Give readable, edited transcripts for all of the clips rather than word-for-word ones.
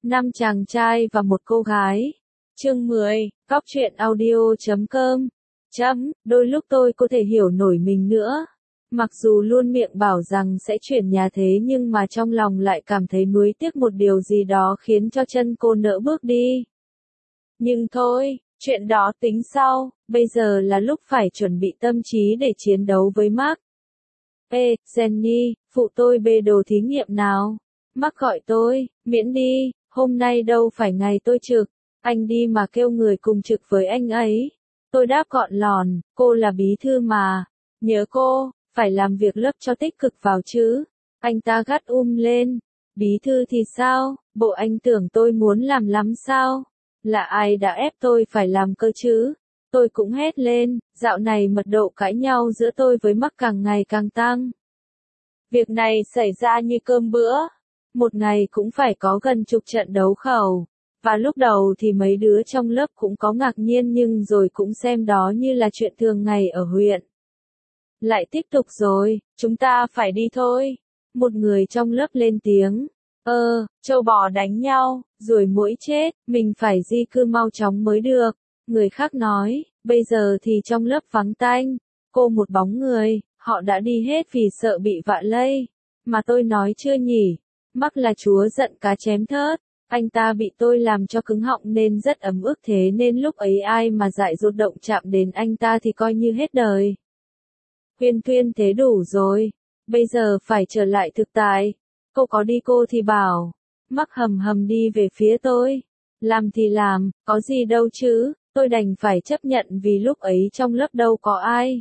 5 chàng trai và một cô gái. Chương 10, Góc truyện audio.com. Đôi lúc tôi có thể hiểu nổi mình nữa. Mặc dù luôn miệng bảo rằng sẽ chuyển nhà thế nhưng mà trong lòng lại cảm thấy nuối tiếc một điều gì đó khiến cho chân cô nỡ bước đi. Nhưng thôi, chuyện đó tính sau, bây giờ là lúc phải chuẩn bị tâm trí để chiến đấu với Mark. Ê, Jenny, phụ tôi bê đồ thí nghiệm nào. Mark gọi tôi, miễn đi, hôm nay đâu phải ngày tôi trực, anh đi mà kêu người cùng trực với anh ấy. Tôi đáp gọn lòn, cô là bí thư mà, nhớ cô, phải làm việc lớp cho tích cực vào chứ. Anh ta gắt lên, bí thư thì sao, bộ anh tưởng tôi muốn làm lắm sao? Là ai đã ép tôi phải làm cơ chứ? Tôi cũng hét lên, dạo này mật độ cãi nhau giữa tôi với Mark càng ngày càng tăng. Việc này xảy ra như cơm bữa. Một ngày cũng phải có gần chục trận đấu khẩu. Và lúc đầu thì mấy đứa trong lớp cũng có ngạc nhiên nhưng rồi cũng xem đó như là chuyện thường ngày ở huyện. Lại tiếp tục rồi, chúng ta phải đi thôi. Một người trong lớp lên tiếng. Trâu bò đánh nhau, ruồi muỗi chết, mình phải di cư mau chóng mới được. Người khác nói, bây giờ thì trong lớp vắng tanh, cô một bóng người, họ đã đi hết vì sợ bị vạ lây. Mà tôi nói chưa nhỉ, Mark là chúa giận cá chém thớt, anh ta bị tôi làm cho cứng họng nên rất ấm ức thế nên lúc ấy ai mà dại dột động chạm đến anh ta thì coi như hết đời. Huyên thuyên thế đủ rồi, bây giờ phải trở lại thực tại. Cô có đi cô thì bảo. Mark hầm hầm đi về phía tôi. Làm thì làm, có gì đâu chứ, tôi đành phải chấp nhận vì lúc ấy trong lớp đâu có ai.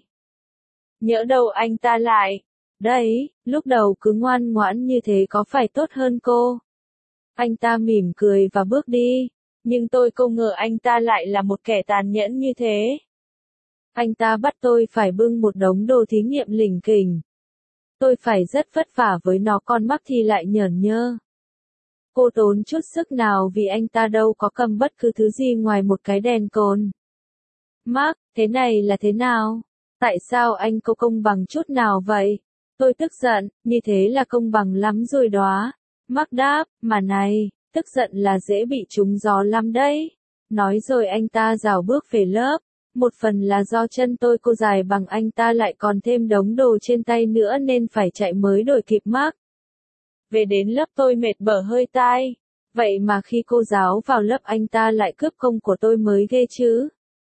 Nhỡ đâu anh ta lại. Đấy, lúc đầu cứ ngoan ngoãn như thế có phải tốt hơn cô? Anh ta mỉm cười và bước đi. Nhưng tôi không ngờ anh ta lại là một kẻ tàn nhẫn như thế. Anh ta bắt tôi phải bưng một đống đồ thí nghiệm lỉnh kỉnh. Tôi phải rất vất vả với nó con Mark thì lại nhởn nhơ. Cô tốn chút sức nào vì anh ta đâu có cầm bất cứ thứ gì ngoài một cái đèn cồn. Mark, thế này là thế nào? Tại sao anh có công bằng chút nào vậy? Tôi tức giận, như thế là công bằng lắm rồi đó. Mark đáp, mà này, tức giận là dễ bị trúng gió lắm đấy. Nói rồi anh ta rảo bước về lớp. Một phần là do chân tôi cô dài bằng anh ta lại còn thêm đống đồ trên tay nữa nên phải chạy mới đuổi kịp Mark. Về đến lớp tôi mệt bở hơi tai. Vậy mà khi cô giáo vào lớp anh ta lại cướp công của tôi mới ghê chứ.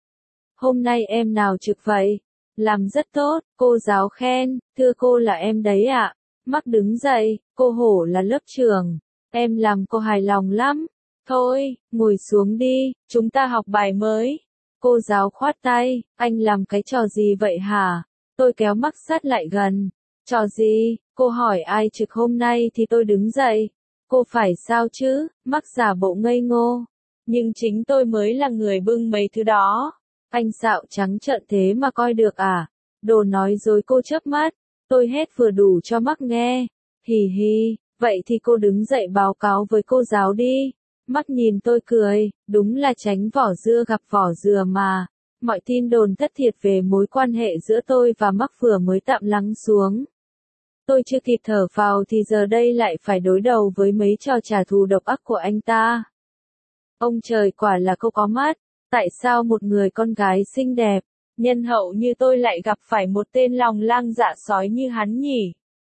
Hôm nay em nào trực vậy? Làm rất tốt, cô giáo khen, thưa cô là em đấy ạ. Mark đứng dậy, cô hổ là lớp trưởng. Em làm cô hài lòng lắm. Thôi, ngồi xuống đi, chúng ta học bài mới. Cô giáo khoát tay, anh làm cái trò gì vậy hả? Tôi kéo Mark sát lại gần. Trò gì? Cô hỏi ai trực hôm nay thì tôi đứng dậy. Cô phải sao chứ? Mark giả bộ ngây ngô. Nhưng chính tôi mới là người bưng mấy thứ đó. Anh xạo trắng trợn thế mà coi được à? Đồ nói dối cô chớp mắt. Tôi hết vừa đủ cho Mark nghe. Hì hì, vậy thì cô đứng dậy báo cáo với cô giáo đi. Mark nhìn tôi cười, đúng là tránh vỏ dưa gặp vỏ dừa mà. Mọi tin đồn thất thiệt về mối quan hệ giữa tôi và Mark vừa mới tạm lắng xuống. Tôi chưa kịp thở phào thì giờ đây lại phải đối đầu với mấy trò trả thù độc ác của anh ta. Ông trời quả là cô có mắt, tại sao một người con gái xinh đẹp, nhân hậu như tôi lại gặp phải một tên lòng lang dạ sói như hắn nhỉ?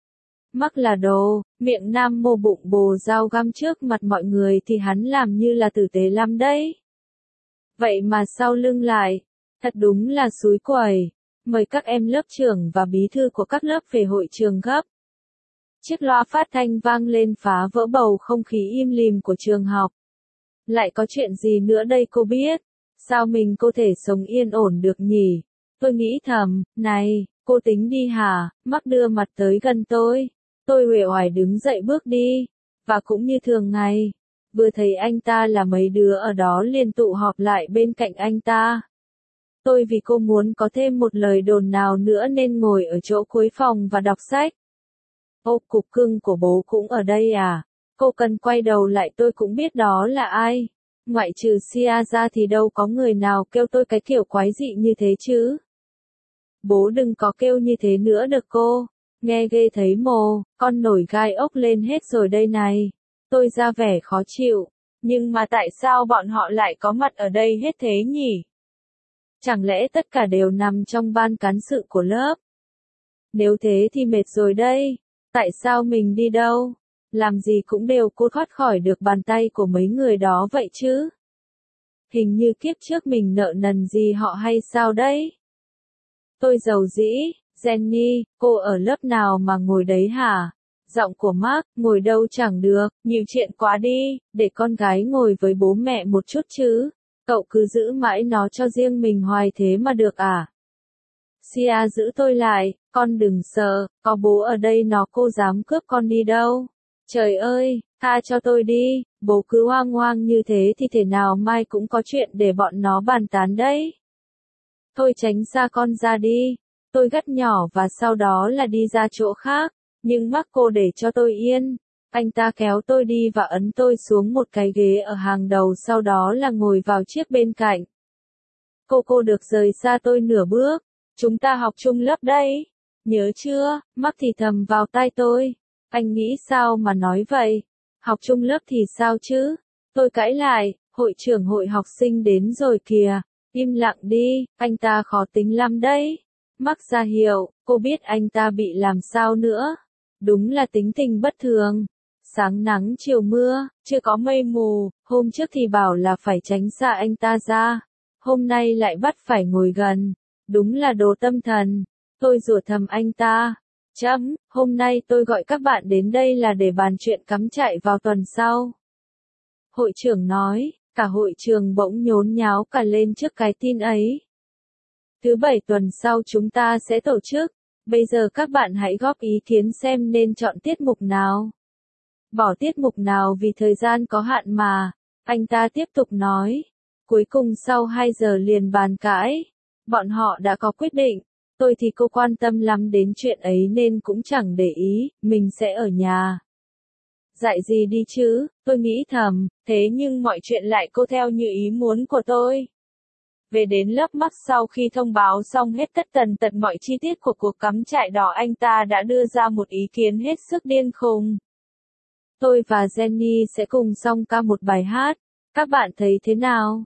Mark là đồ, miệng nam mô bụng bồ dao găm trước mặt mọi người thì hắn làm như là tử tế lắm đấy. Vậy mà sau lưng lại, thật đúng là xúi quẩy. Mời các em lớp trưởng và bí thư của các lớp về hội trường gấp. Chiếc loa phát thanh vang lên phá vỡ bầu không khí im lìm của trường học. Lại có chuyện gì nữa đây cô biết? Sao mình có thể sống yên ổn được nhỉ? Tôi nghĩ thầm, này, cô tính đi hả? Mark đưa mặt tới gần tôi. Tôi uể oải đứng dậy bước đi. Và cũng như thường ngày, vừa thấy anh ta là mấy đứa ở đó liền tụ họp lại bên cạnh anh ta. Tôi vì cô muốn có thêm một lời đồn nào nữa nên ngồi ở chỗ cuối phòng và đọc sách. Ô, cục cưng của bố cũng ở đây à? Cô cần quay đầu lại tôi cũng biết đó là ai. Ngoại trừ Sia ra thì đâu có người nào kêu tôi cái kiểu quái dị như thế chứ. Bố đừng có kêu như thế nữa được cô. Nghe ghê thấy mồ, con nổi gai ốc lên hết rồi đây này. Tôi ra vẻ khó chịu. Nhưng mà tại sao bọn họ lại có mặt ở đây hết thế nhỉ? Chẳng lẽ tất cả đều nằm trong ban cán sự của lớp? Nếu thế thì mệt rồi đây. Tại sao mình đi đâu? Làm gì cũng đều cô thoát khỏi được bàn tay của mấy người đó vậy chứ? Hình như kiếp trước mình nợ nần gì họ hay sao đấy? Tôi giàu dĩ, Jenny, cô ở lớp nào mà ngồi đấy hả? Giọng của Mark, ngồi đâu chẳng được, nhiều chuyện quá đi, để con gái ngồi với bố mẹ một chút chứ. Cậu cứ giữ mãi nó cho riêng mình hoài thế mà được à? Sia giữ tôi lại, con đừng sợ, có bố ở đây nó cô dám cướp con đi đâu. Trời ơi, tha cho tôi đi, bố cứ hoang hoang như thế thì thể nào mai cũng có chuyện để bọn nó bàn tán đấy. Thôi tránh xa con ra đi. Tôi gắt nhỏ và sau đó là đi ra chỗ khác, nhưng Marco để cho tôi yên. Anh ta kéo tôi đi và ấn tôi xuống một cái ghế ở hàng đầu sau đó là ngồi vào chiếc bên cạnh. Cô được rời xa tôi nửa bước. Chúng ta học chung lớp đấy. Nhớ chưa? Mark thì thầm vào tai tôi. Anh nghĩ sao mà nói vậy? Học chung lớp thì sao chứ? Tôi cãi lại, hội trưởng hội học sinh đến rồi kìa. Im lặng đi, anh ta khó tính lắm đấy. Mark ra hiệu, cô biết anh ta bị làm sao nữa. Đúng là tính tình bất thường. Sáng nắng chiều mưa, chưa có mây mù, hôm trước thì bảo là phải tránh xa anh ta ra. Hôm nay lại bắt phải ngồi gần. Đúng là đồ tâm thần. Tôi rủa thầm anh ta. Hôm nay tôi gọi các bạn đến đây là để bàn chuyện cắm trại vào tuần sau. Hội trưởng nói, cả hội trường bỗng nhốn nháo cả lên trước cái tin ấy. Thứ bảy tuần sau chúng ta sẽ tổ chức. Bây giờ các bạn hãy góp ý kiến xem nên chọn tiết mục nào. Bỏ tiết mục nào vì thời gian có hạn mà. Anh ta tiếp tục nói. Cuối cùng sau 2 giờ liền bàn cãi. Bọn họ đã có quyết định. Tôi thì cô quan tâm lắm đến chuyện ấy nên cũng chẳng để ý, mình sẽ ở nhà. Dạy gì đi chứ, tôi nghĩ thầm, thế nhưng mọi chuyện lại cô theo như ý muốn của tôi. Về đến lớp Mark sau khi thông báo xong hết tất tần tật mọi chi tiết của cuộc cắm trại đỏ anh ta đã đưa ra một ý kiến hết sức điên khùng. Tôi và Jenny sẽ cùng song ca một bài hát, các bạn thấy thế nào?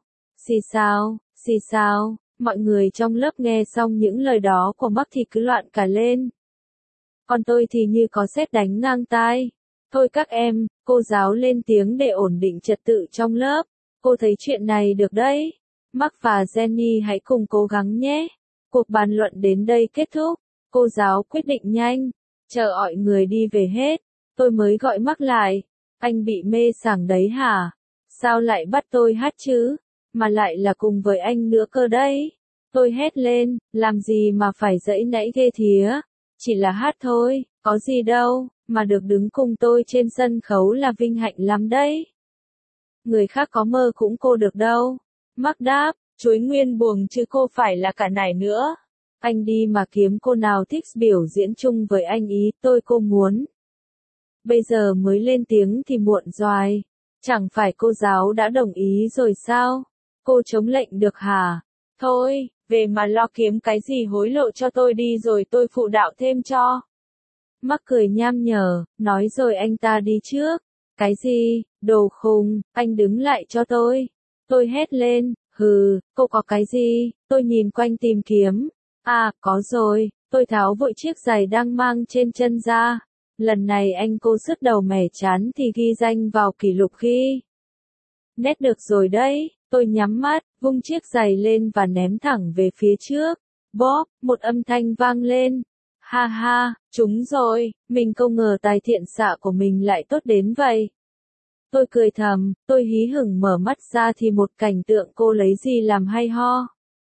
Xì xào, mọi người trong lớp nghe xong những lời đó của Mark thì cứ loạn cả lên. Còn tôi thì như có sét đánh ngang tai. Thôi các em, cô giáo lên tiếng để ổn định trật tự trong lớp. Cô thấy chuyện này được đấy. Mark và Jenny hãy cùng cố gắng nhé. Cuộc bàn luận đến đây kết thúc. Cô giáo quyết định nhanh. Chờ mọi người đi về hết. Tôi mới gọi Mark lại. Anh bị mê sảng đấy hả? Sao lại bắt tôi hát chứ? Mà lại là cùng với anh nữa cơ đấy. Tôi hét lên, làm gì mà phải giãy nãy ghê thía. Chỉ là hát thôi, có gì đâu, mà được đứng cùng tôi trên sân khấu là vinh hạnh lắm đấy. Người khác có mơ cũng cô được đâu. Mark đáp, chuối nguyên buồng chứ cô phải là cả nải nữa. Anh đi mà kiếm cô nào thích biểu diễn chung với anh ý, cô muốn. Bây giờ mới lên tiếng thì muộn rồi. Chẳng phải cô giáo đã đồng ý rồi sao? Cô chống lệnh được hả? Thôi, về mà lo kiếm cái gì hối lộ cho tôi đi rồi tôi phụ đạo thêm cho. Mark cười nham nhở, nói rồi anh ta đi trước. Cái gì, đồ khùng, anh đứng lại cho tôi. Tôi hét lên, hừ, cô có cái gì, tôi nhìn quanh tìm kiếm. À, có rồi, tôi tháo vội chiếc giày đang mang trên chân ra. Lần này anh cô sứt đầu mẻ chán thì ghi danh vào kỷ lục ghi. Nét được rồi đấy, tôi nhắm mắt, vung chiếc giày lên và ném thẳng về phía trước. Bóp, một âm thanh vang lên. Ha ha, trúng rồi, mình không ngờ tài thiện xạ của mình lại tốt đến vậy. Tôi cười thầm, tôi hí hửng mở mắt ra thì một cảnh tượng cô lấy gì làm hay ho.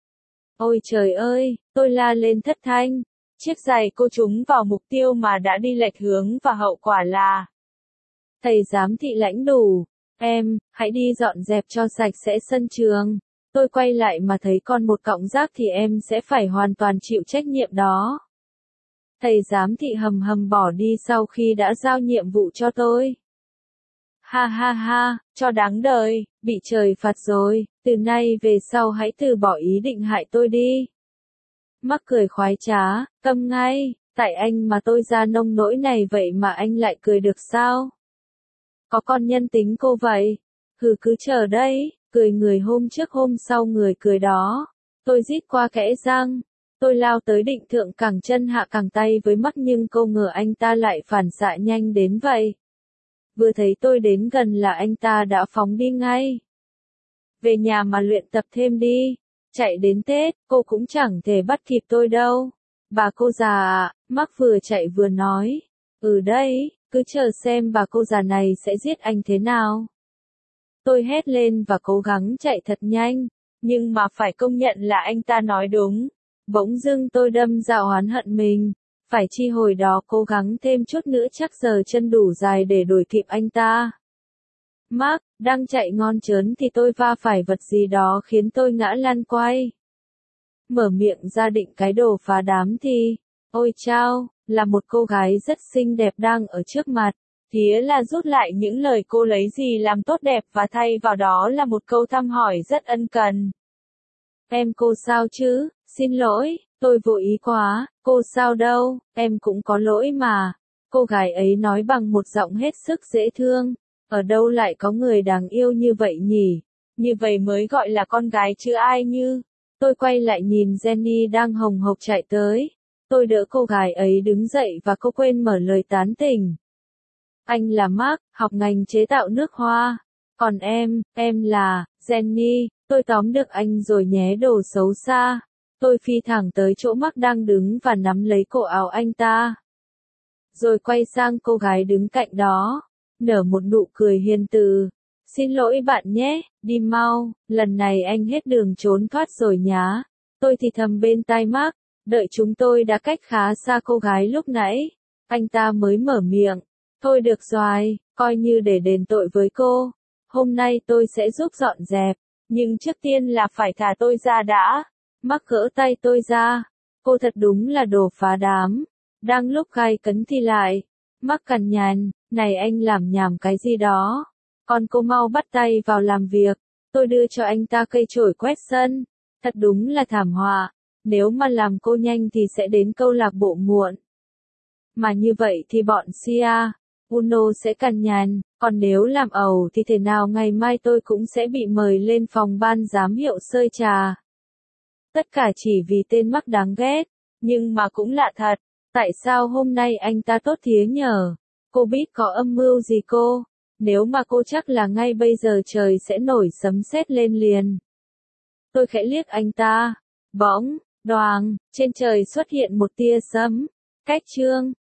Ôi trời ơi, tôi la lên thất thanh. Chiếc giày cô trúng vào mục tiêu mà đã đi lệch hướng và hậu quả là... Thầy giám thị lãnh đủ. Em, hãy đi dọn dẹp cho sạch sẽ sân trường. Tôi quay lại mà thấy còn một cọng rác thì em sẽ phải hoàn toàn chịu trách nhiệm đó. Thầy giám thị hầm hầm bỏ đi sau khi đã giao nhiệm vụ cho tôi. Ha ha ha, cho đáng đời, bị trời phạt rồi, từ nay về sau hãy từ bỏ ý định hại tôi đi. Mark cười khoái trá, câm ngay, tại anh mà tôi ra nông nỗi này vậy mà anh lại cười được sao? Có con nhân tính cô vậy. Hừ cứ chờ đấy, cười người hôm trước hôm sau người cười đó. Tôi rít qua kẽ răng. Tôi lao tới định thượng cẳng chân hạ cẳng tay với mắt nhưng không ngờ anh ta lại phản xạ nhanh đến vậy. Vừa thấy tôi đến gần là anh ta đã phóng đi ngay. Về nhà mà luyện tập thêm đi. Chạy đến Tết, cô cũng chẳng thể bắt kịp tôi đâu. Bà cô già ạ, Mark vừa chạy vừa nói. Ừ đấy, cứ chờ xem bà cô già này sẽ giết anh thế nào. Tôi hét lên và cố gắng chạy thật nhanh. Nhưng mà phải công nhận là anh ta nói đúng. Bỗng dưng tôi đâm ra oán hận mình. Phải chi hồi đó cố gắng thêm chút nữa chắc giờ chân đủ dài để đuổi kịp anh ta. Mark, đang chạy ngon chớn thì tôi va phải vật gì đó khiến tôi ngã lăn quay. Mở miệng ra định cái đồ phá đám thì, ôi chao, là một cô gái rất xinh đẹp đang ở trước mặt. Thế là rút lại những lời cô lấy gì làm tốt đẹp và thay vào đó là một câu thăm hỏi rất ân cần. Em cô sao chứ, xin lỗi, tôi vô ý quá, cô sao đâu, em cũng có lỗi mà. Cô gái ấy nói bằng một giọng hết sức dễ thương. Ở đâu lại có người đáng yêu như vậy nhỉ? Như vậy mới gọi là con gái chứ ai như. Tôi quay lại nhìn Jenny đang hồng hộc chạy tới. Tôi đỡ cô gái ấy đứng dậy và cô quên mở lời tán tỉnh. Anh là Mark, học ngành chế tạo nước hoa. Còn em là, Jenny, tôi tóm được anh rồi nhé đồ xấu xa. Tôi phi thẳng tới chỗ Mark đang đứng và nắm lấy cổ áo anh ta. Rồi quay sang cô gái đứng cạnh đó. Nở một nụ cười hiền từ. Xin lỗi bạn nhé, đi mau, lần này anh hết đường trốn thoát rồi nhá. Tôi thì thầm bên tai Mark, đợi chúng tôi đã cách khá xa cô gái lúc nãy. Anh ta mới mở miệng. Thôi được rồi, coi như để đền tội với cô. Hôm nay tôi sẽ giúp dọn dẹp, nhưng trước tiên là phải thả tôi ra đã. Mark gỡ tay tôi ra. Cô thật đúng là đồ phá đám. Đang lúc gay cấn thì lại. Mark cằn nhằn, này anh làm nhảm cái gì đó. Còn cô mau bắt tay vào làm việc. Tôi đưa cho anh ta cây chổi quét sân. Thật đúng là thảm họa. Nếu mà làm cô nhanh thì sẽ đến câu lạc bộ muộn. Mà như vậy thì bọn Sia, Uno sẽ cằn nhằn. Còn nếu làm ẩu thì thế nào ngày mai tôi cũng sẽ bị mời lên phòng ban giám hiệu sơi trà. Tất cả chỉ vì tên Mark đáng ghét. Nhưng mà cũng lạ thật. Tại sao hôm nay anh ta tốt thế nhở? Cô biết có âm mưu gì cô? Nếu mà cô chắc là ngay bây giờ trời sẽ nổi sấm sét lên liền. Tôi khẽ liếc anh ta. Bỗng, đoàng, trên trời xuất hiện một tia sấm. Cách chương.